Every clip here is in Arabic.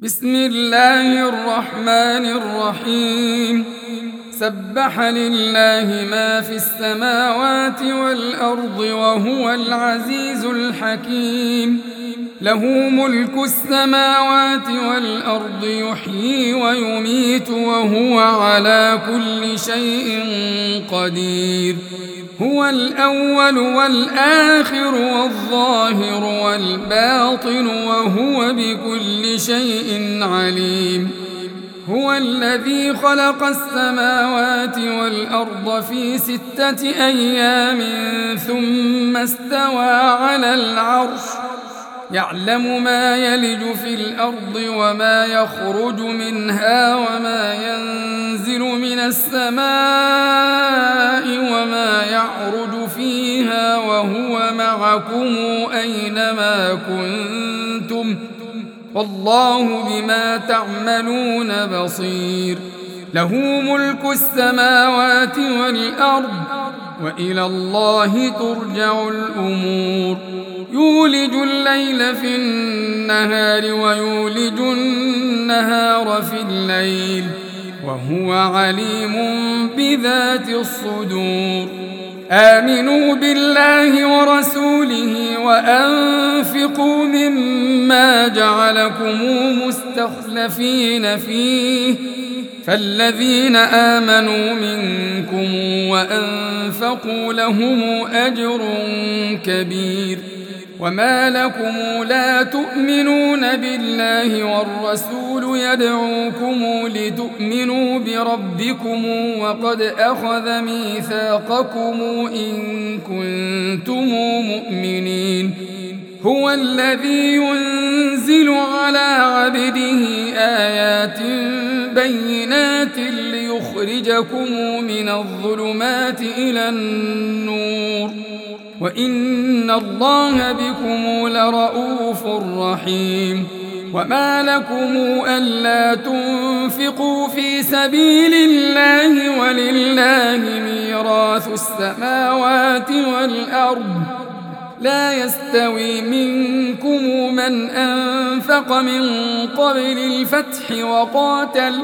بسم الله الرحمن الرحيم. سبح لله ما في السماوات والأرض وهو العزيز الحكيم. له ملك السماوات والأرض يحيي ويميت وهو على كل شيء قدير. هو الأول والآخر والظاهر والباطن وهو بكل شيء عليم. هو الذي خلق السماوات والأرض في 6 أيام ثم استوى على العرش يعلم ما يلج في الأرض وما يخرج منها وما ينزل من السماء وما يعرج فيها وهو معكم أينما كنتم والله بما تعملون بصير. له ملك السماوات والأرض وإلى الله ترجع الأمور. يولج الليل في النهار ويولج النهار في الليل وهو عليم بذات الصدور. آمنوا بالله ورسوله وأنفقوا مما جعلكم مستخلفين فيه فالذين آمنوا منكم وأنفقوا لهم أجر كبير. وما لكم لا تؤمنون بالله والرسول يدعوكم لتؤمنوا بربكم وقد أخذ ميثاقكم إن كنتم مؤمنين. هو الذي ينزل على عبده آيات بينات ليخرجكم من الظلمات إلى النور وإن الله بكم لرؤوف رحيم. وما لكم ألا تنفقوا في سبيل الله ولله ميراث السماوات والأرض لا يستوي منكم من أنفق من قبل الفتح وقاتل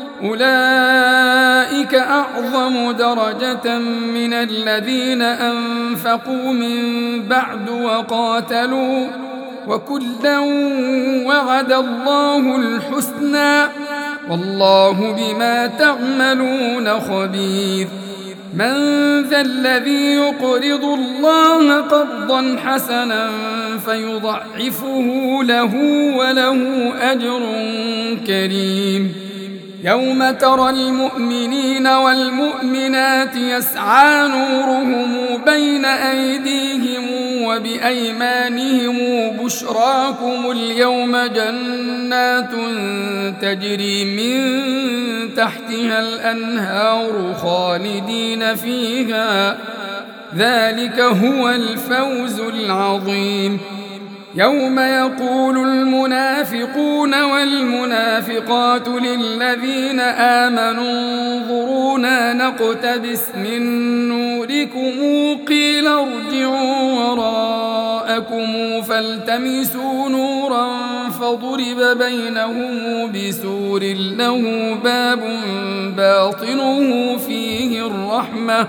أولئك أعظم درجة من الذين أنفقوا من بعد وقاتلوا وكلا وعد الله الحسنى والله بما تعملون خبير. من ذا الذي يقرض الله قرضا حسنا فيضعفه له وله أجر كريم. يوم ترى المؤمنين والمؤمنات يسعى نورهم بين أيديهم وبأيمانهم بشراكم اليوم جنات تجري من تحتها الأنهار خالدين فيها ذلك هو الفوز العظيم. يوم يقول المنافقون والمنافقات للذين آمنوا انظرونا نقتبس من نوركم قيل ارجعوا وراءكم فالتمسوا نورا فضرب بينهم بسور له باب باطنه فيه الرحمة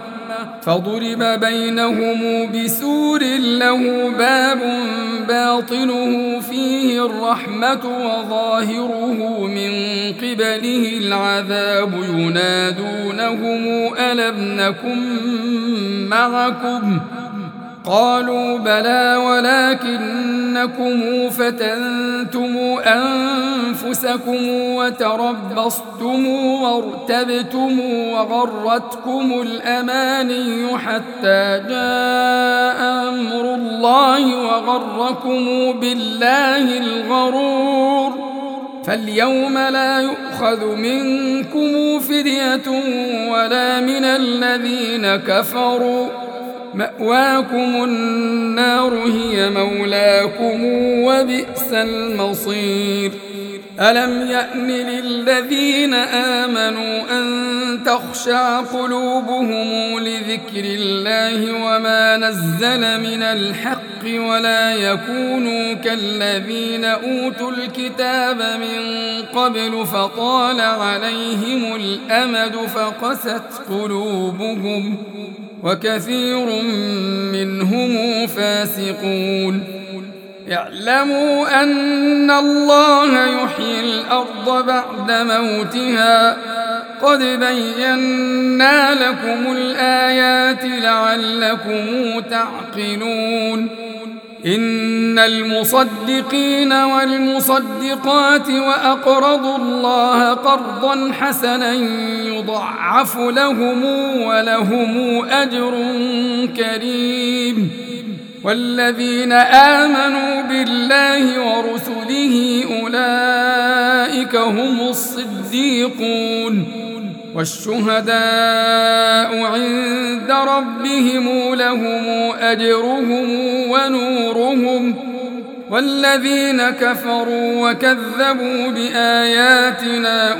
باطنه فيه الرحمة وظاهره من قبله العذاب ينادونهم ألم نكن معكم قالوا بلى ولكنكم فتنتم أنفسكم وتربصتم وارتبتم وغرتكم الأماني حتى جاء أمر الله وغركم بالله الغرور. فاليوم لا يؤخذ منكم فدية ولا من الذين كفروا مأواكم النار هي مولاكم وبئس المصير. ألم يأن للذين آمنوا أن تخشع قلوبهم لذكر الله وما نزل من الحق ولا يكونوا كالذين أوتوا الكتاب من قبل فطال عليهم الأمد فقست قلوبهم وكثير منهم فاسقون. اعلموا أن الله يحيي الأرض بعد موتها قد بينا لكم الآيات لعلكم تعقلون. إن المصدقين والمصدقات وأقرضوا الله قرضا حسنا يضاعف لهم ولهم أجر كريم. والذين آمنوا بالله ورسله أولئك هم الصديقون والشهداء عند ربهم لهم أجرهم ونورهم. والذين كفروا وكذبوا بآياتنا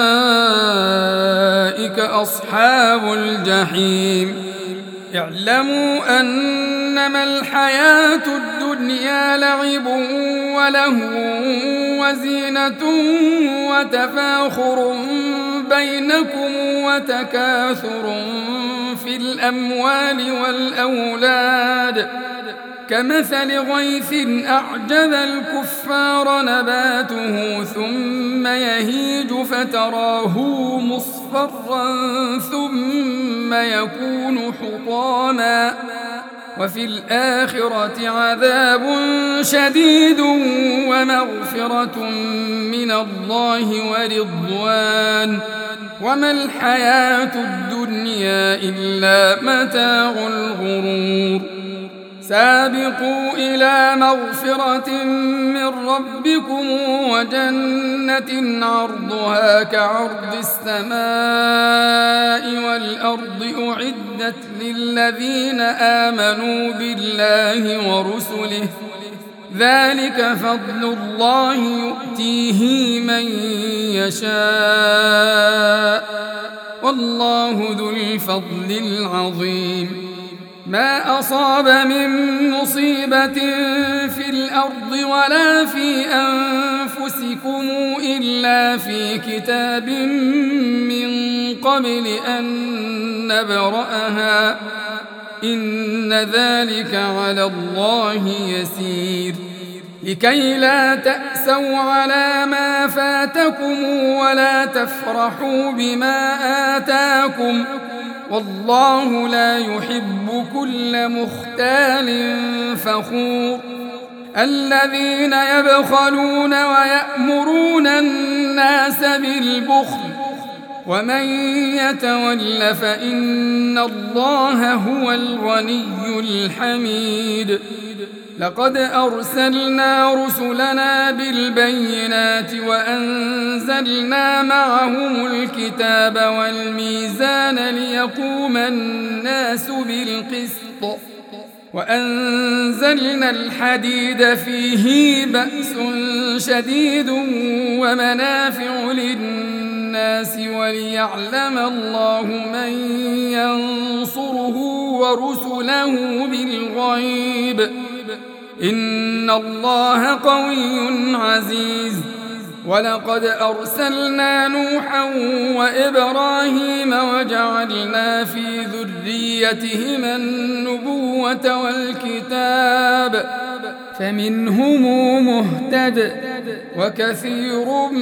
أولئك أصحاب الجحيم. اعلموا أنما الحياة الدنيا لعب ولهو وزينة وتفاخر بينكم وتكاثر في الأموال والأولاد كمثل غيث أعجب الكفار نباته ثم يهيج فتراه مصفرا ثم يكون حطاما وفي الآخرة عذاب شديد ومغفرة من الله ورضوان وما الحياة الدنيا إلا متاع الغرور. سابقوا إلى مغفرة من ربكم وجنة عرضها كعرض السماء والأرض أعدت للذين آمنوا بالله ورسله ذلك فضل الله يؤتيه من يشاء والله ذو الفضل العظيم. ما أصاب من مصيبة في الأرض ولا في أنفسكم إلا في كتاب من قبل أن نبرأها إن ذلك على الله يسير. لكي لا تأسوا على ما فاتكم ولا تفرحوا بما آتاكم والله لا يحب كل مختال فخور. الذين يبخلون ويأمرون الناس بالبخل ومن يتول فإن الله هو الغني الحميد. لقد أرسلنا رسلنا بالبينات وأنزلنا معهم الكتاب والميزان ليقوم الناس بالقسط وأنزلنا الحديد فيه بأس شديد ومنافع للناس وليعلم الله من ينصره ورسله بالغيب إن الله قوي عزيز. ولقد أرسلنا نوحا وإبراهيم وجعلنا في ذريتهما النبوة والكتاب فمنهم مهتد وكثير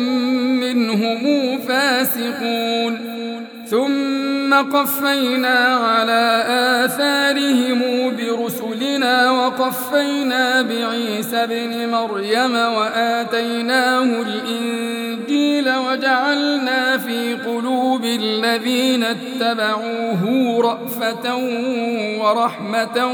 منهم فاسقون. ثم قفينا على آثارهم برسلنا وقفينا بعيسى ابن مريم وآتيناه الإنجيل وجعلنا في قلوب الذين اتبعوه رأفة ورحمة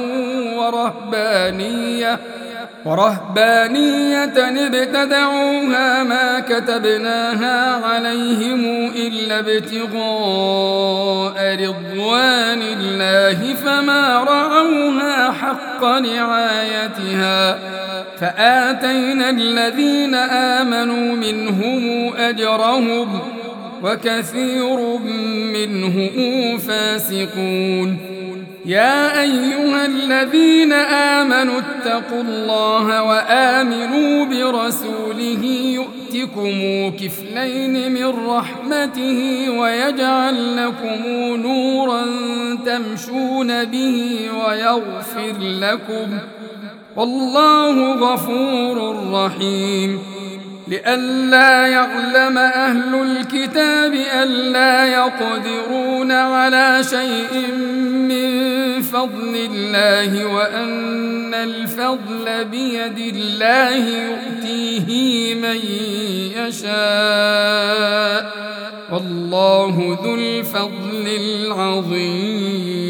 ورهبانية ابتدعوها ما كتبناها عليهم إلا ابتغاء رضوان الله فما رعوها حق رعايتها فآتينا الذين آمنوا منهم أجرهم وكثير منهم فاسقون. يا أيها الذين آمنوا اتقوا الله وآمنوا برسوله يؤتكم كفلين من رحمته ويجعل لكم نورا تمشون به ويغفر لكم والله غفور رحيم لئلا يعلم أهل الكتاب ألا يقدرون على شيء من فضل الله وأن الفضل بيد الله يؤتيه من يشاء والله ذو الفضل العظيم